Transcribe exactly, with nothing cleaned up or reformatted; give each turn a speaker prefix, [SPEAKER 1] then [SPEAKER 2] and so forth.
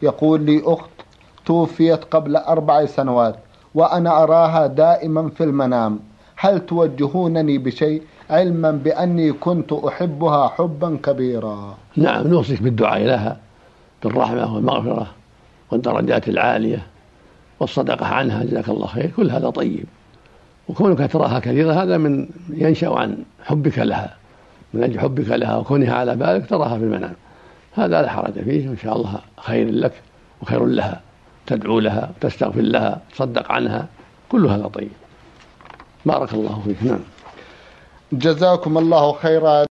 [SPEAKER 1] يقول لي أخت توفيت قبل أربع سنوات وأنا أراها دائما في المنام، هل توجهونني بشيء علما بأني كنت أحبها حبا كبيرا؟
[SPEAKER 2] نعم، نوصيك بالدعاء لها بالرحمة والمغفرة والدرجات العالية والصدقة عنها، جزاك الله خير. كل هذا طيب، وكونك تراها كثيرا هذا من ينشأ عن حبك لها، من أجل حبك لها وكونها على بالك تراها في المنام، هذا لا حرج فيه، إن شاء الله خير لك وخير لها، تدعو لها وتستغفر لها تصدق عنها، كل هذا طيب. بارك الله فيك. نعم،
[SPEAKER 1] جزاكم الله خيرا.